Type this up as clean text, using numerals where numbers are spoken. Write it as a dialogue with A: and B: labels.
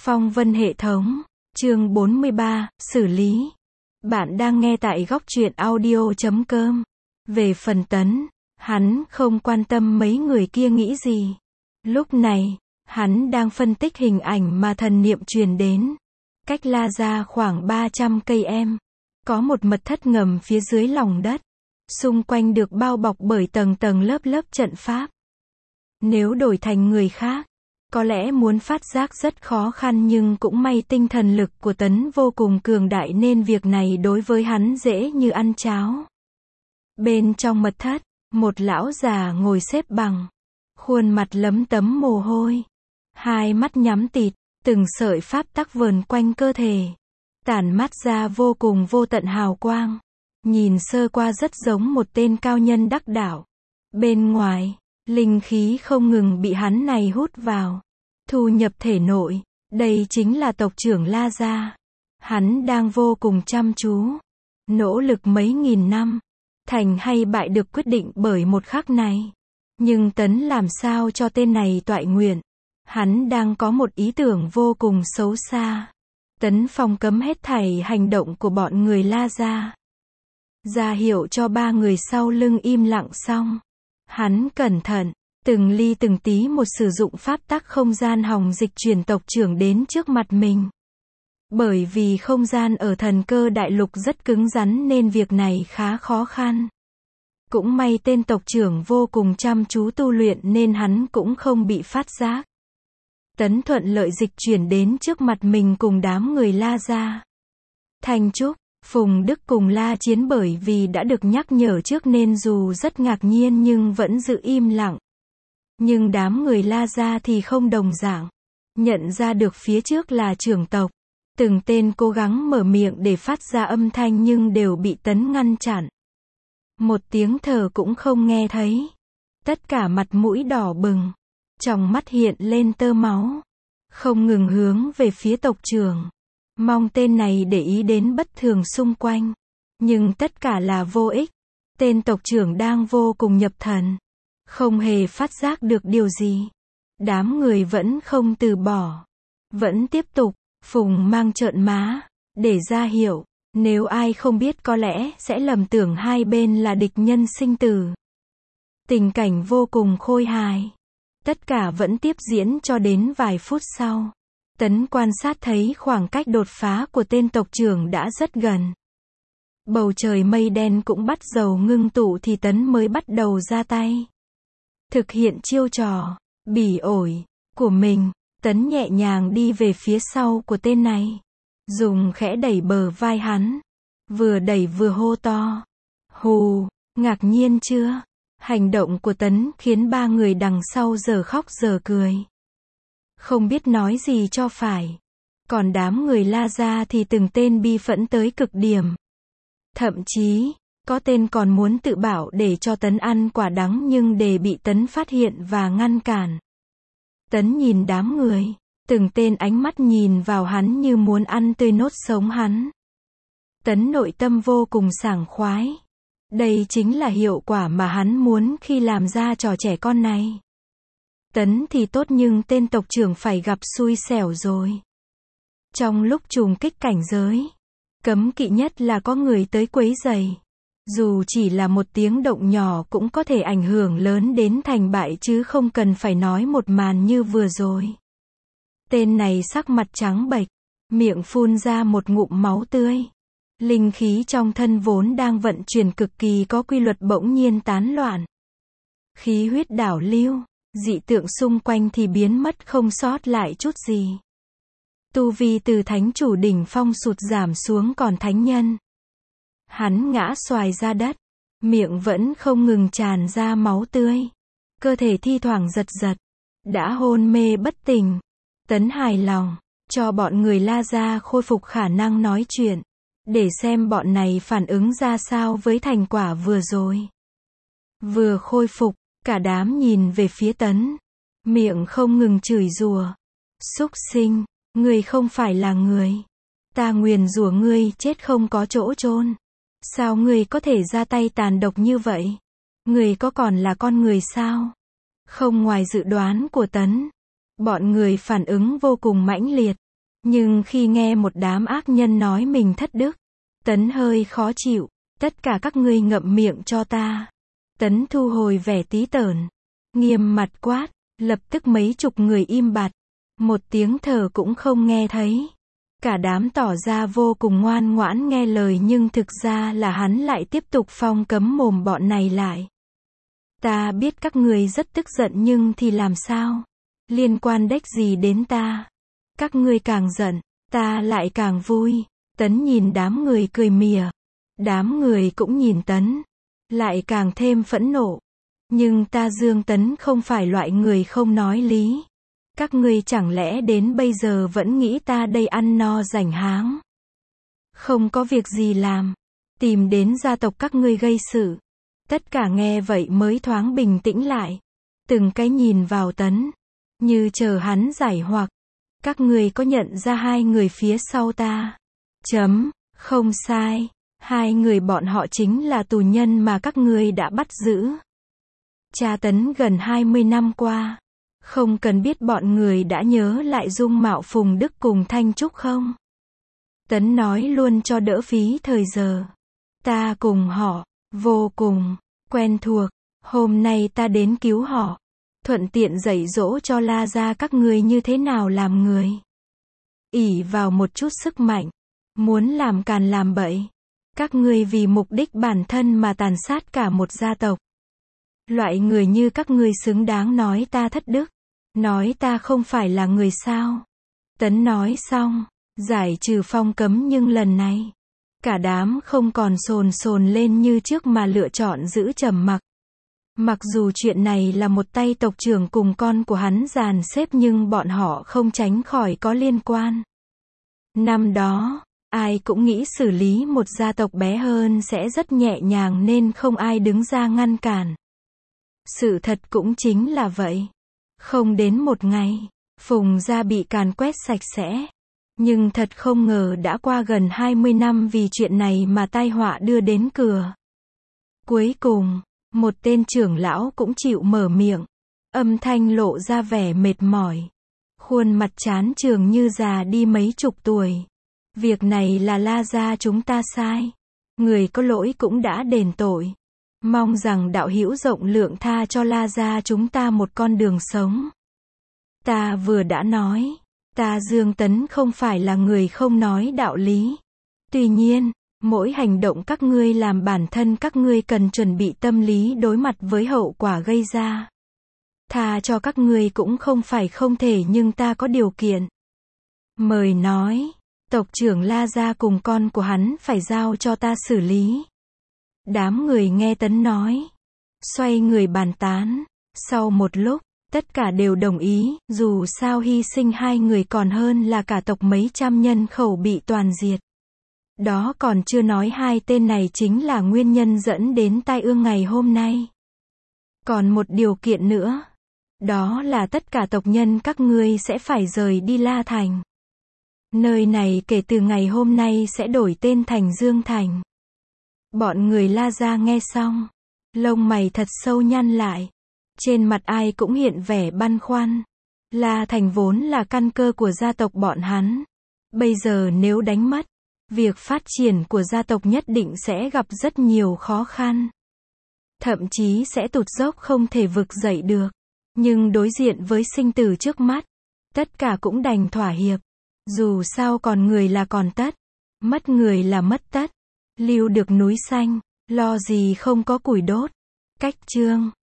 A: Phong vân hệ thống, chương 43, xử lý. Bạn đang nghe tại góc truyện audio.com. Về phần Tấn, hắn không quan tâm mấy người kia nghĩ gì. Lúc này, hắn đang phân tích hình ảnh mà thần niệm truyền đến. Cách La Gia khoảng 300 cây em, có một mật thất ngầm phía dưới lòng đất. Xung quanh được bao bọc bởi tầng tầng lớp lớp trận pháp. Nếu đổi thành người khác, có lẽ muốn phát giác rất khó khăn, nhưng cũng may tinh thần lực của Tấn vô cùng cường đại nên việc này đối với hắn dễ như ăn cháo. Bên trong mật thất, một lão già ngồi xếp bằng, khuôn mặt lấm tấm mồ hôi, hai mắt nhắm tịt, từng sợi pháp tắc vờn quanh cơ thể, tản mát ra vô cùng vô tận hào quang, nhìn sơ qua rất giống một tên cao nhân đắc đạo. Bên ngoài, linh khí không ngừng bị hắn này hút vào, thu nhập thể nội. Đây chính là tộc trưởng La Gia. Hắn đang vô cùng chăm chú, nỗ lực mấy nghìn năm. Thành hay bại được quyết định bởi một khắc này. Nhưng Tấn làm sao cho tên này toại nguyện? Hắn đang có một ý tưởng vô cùng xấu xa. Tấn phong cấm hết thảy hành động của bọn người La Gia, ra hiệu cho ba người sau lưng im lặng xong. Hắn cẩn thận, từng ly từng tí một sử dụng pháp tắc không gian hòng dịch chuyển tộc trưởng đến trước mặt mình. Bởi vì không gian ở Thần Cơ Đại Lục rất cứng rắn nên việc này khá khó khăn. Cũng may tên tộc trưởng vô cùng chăm chú tu luyện nên hắn cũng không bị phát giác. Tấn thuận lợi dịch chuyển đến trước mặt mình cùng đám người La Gia. Thanh Trúc, Phùng Đức cùng La Chiến bởi vì đã được nhắc nhở trước nên dù rất ngạc nhiên nhưng vẫn giữ im lặng. Nhưng đám người La Gia thì không đồng dạng. Nhận ra được phía trước là trưởng tộc. Từng tên cố gắng mở miệng để phát ra âm thanh nhưng đều bị Tấn ngăn chặn. Một tiếng thở cũng không nghe thấy. Tất cả mặt mũi đỏ bừng, trong mắt hiện lên tơ máu, không ngừng hướng về phía tộc trưởng. Mong tên này để ý đến bất thường xung quanh. Nhưng tất cả là vô ích. Tên tộc trưởng đang vô cùng nhập thần, không hề phát giác được điều gì. Đám người vẫn không từ bỏ, vẫn tiếp tục. Phùng mang trợn má, để ra hiệu, nếu ai không biết có lẽ sẽ lầm tưởng hai bên là địch nhân sinh tử. Tình cảnh vô cùng khôi hài. Tất cả vẫn tiếp diễn cho đến vài phút sau. Tấn quan sát thấy khoảng cách đột phá của tên tộc trưởng đã rất gần. Bầu trời mây đen cũng bắt đầu ngưng tụ thì Tấn mới bắt đầu ra tay. Thực hiện chiêu trò bỉ ổi của mình. Tấn nhẹ nhàng đi về phía sau của tên này, dùng khẽ đẩy bờ vai hắn, vừa đẩy vừa hô to. Hù, ngạc nhiên chưa? Hành động của Tấn khiến ba người đằng sau giờ khóc giờ cười, không biết nói gì cho phải. Còn đám người La Gia thì từng tên bi phẫn tới cực điểm. Thậm chí, có tên còn muốn tự bảo để cho Tấn ăn quả đắng nhưng để bị Tấn phát hiện và ngăn cản. Tấn nhìn đám người, từng tên ánh mắt nhìn vào hắn như muốn ăn tươi nốt sống hắn. Tấn nội tâm vô cùng sảng khoái. Đây chính là hiệu quả mà hắn muốn khi làm ra trò trẻ con này. Tấn thì tốt nhưng tên tộc trưởng phải gặp xui xẻo rồi. Trong lúc trùng kích cảnh giới, cấm kỵ nhất là có người tới quấy rầy. Dù chỉ là một tiếng động nhỏ cũng có thể ảnh hưởng lớn đến thành bại chứ không cần phải nói một màn như vừa rồi. Tên này sắc mặt trắng bệch, miệng phun ra một ngụm máu tươi. Linh khí trong thân vốn đang vận chuyển cực kỳ có quy luật bỗng nhiên tán loạn. Khí huyết đảo lưu, dị tượng xung quanh thì biến mất không sót lại chút gì. Tu vi từ thánh chủ đỉnh phong sụt giảm xuống còn thánh nhân. Hắn ngã xoài ra đất, miệng vẫn không ngừng tràn ra máu tươi. Cơ thể thi thoảng giật giật, đã hôn mê bất tỉnh. Tấn hài lòng, cho bọn người La Gia khôi phục khả năng nói chuyện, để xem bọn này phản ứng ra sao với thành quả vừa rồi. Vừa khôi phục, cả đám nhìn về phía Tấn, miệng không ngừng chửi rủa. Súc sinh, ngươi không phải là người. Ta nguyền rủa ngươi chết không có chỗ chôn. Sao ngươi có thể ra tay tàn độc như vậy? Ngươi có còn là con người sao? Không ngoài dự đoán của Tấn, bọn người phản ứng vô cùng mãnh liệt. Nhưng khi nghe một đám ác nhân nói mình thất đức, Tấn hơi khó chịu. Tất cả các ngươi ngậm miệng cho ta. Tấn thu hồi vẻ tí tởn, nghiêm mặt quát, lập tức mấy chục người im bặt. Một tiếng thở cũng không nghe thấy. Cả đám tỏ ra vô cùng ngoan ngoãn nghe lời nhưng thực ra là hắn lại tiếp tục phong cấm mồm bọn này lại. Ta biết các ngươi rất tức giận nhưng thì làm sao? Liên quan đếch gì đến ta? Các ngươi càng giận, ta lại càng vui. Tấn nhìn đám người cười mỉa. Đám người cũng nhìn Tấn, lại càng thêm phẫn nộ. Nhưng ta Dương Tấn không phải loại người không nói lý. Các ngươi chẳng lẽ đến bây giờ vẫn nghĩ ta đây ăn no rảnh háng, không có việc gì làm, tìm đến gia tộc các ngươi gây sự. Tất cả nghe vậy mới thoáng bình tĩnh lại. Từng cái nhìn vào Tấn, như chờ hắn giải hoặc. Các ngươi có nhận ra hai người phía sau ta? Không sai. Hai người bọn họ chính là tù nhân mà các ngươi đã bắt giữ. Tra tấn gần 20 năm qua. Không cần biết bọn người đã nhớ lại dung mạo Phùng Đức cùng Thanh Trúc không? Tấn nói luôn cho đỡ phí thời giờ. Ta cùng họ, vô cùng quen thuộc. Hôm nay ta đến cứu họ. Thuận tiện dạy dỗ cho La gia các ngươi như thế nào làm người. Ỷ vào một chút sức mạnh. Muốn làm càn làm bậy. Các ngươi vì mục đích bản thân mà tàn sát cả một gia tộc. Loại người như các ngươi xứng đáng nói ta thất đức. Nói ta không phải là người sao. Tấn nói xong, giải trừ phong cấm nhưng lần này, cả đám không còn sồn lên như trước mà lựa chọn giữ trầm mặc. Mặc dù chuyện này là một tay tộc trưởng cùng con của hắn dàn xếp nhưng bọn họ không tránh khỏi có liên quan. Năm đó, ai cũng nghĩ xử lý một gia tộc bé hơn sẽ rất nhẹ nhàng nên không ai đứng ra ngăn cản. Sự thật cũng chính là vậy. Không đến một ngày, Phùng gia bị càn quét sạch sẽ. Nhưng thật không ngờ đã qua gần 20 năm vì chuyện này mà tai họa đưa đến cửa. Cuối cùng, một tên trưởng lão cũng chịu mở miệng. Âm thanh lộ ra vẻ mệt mỏi. Khuôn mặt chán chường như già đi mấy chục tuổi. Việc này là La gia chúng ta sai. Người có lỗi cũng đã đền tội. Mong rằng đạo hữu rộng lượng tha cho La gia chúng ta một con đường sống. Ta vừa đã nói, ta Dương Tấn không phải là người không nói đạo lý. Tuy nhiên, mỗi hành động các ngươi làm bản thân các ngươi cần chuẩn bị tâm lý đối mặt với hậu quả gây ra. Tha cho các ngươi cũng không phải không thể nhưng ta có điều kiện. Mời nói, tộc trưởng La gia cùng con của hắn phải giao cho ta xử lý. Đám người nghe Tấn nói, xoay người bàn tán. Sau một lúc, tất cả đều đồng ý, dù sao hy sinh hai người còn hơn là cả tộc mấy trăm nhân khẩu bị toàn diệt. Đó còn chưa nói hai tên này chính là nguyên nhân dẫn đến tai ương ngày hôm nay. Còn một điều kiện nữa, đó là tất cả tộc nhân các ngươi sẽ phải rời đi La Thành. Nơi này kể từ ngày hôm nay sẽ đổi tên thành Dương Thành. Bọn người La gia nghe xong, lông mày thật sâu nhăn lại. Trên mặt ai cũng hiện vẻ băn khoăn. La Thành vốn là căn cơ của gia tộc bọn hắn. Bây giờ nếu đánh mất, việc phát triển của gia tộc nhất định sẽ gặp rất nhiều khó khăn. Thậm chí sẽ tụt dốc không thể vực dậy được. Nhưng đối diện với sinh tử trước mắt, tất cả cũng đành thỏa hiệp. Dù sao còn người là còn tất, mất người là mất tất. Lưu được núi xanh, lo gì không có củi đốt. Cách chương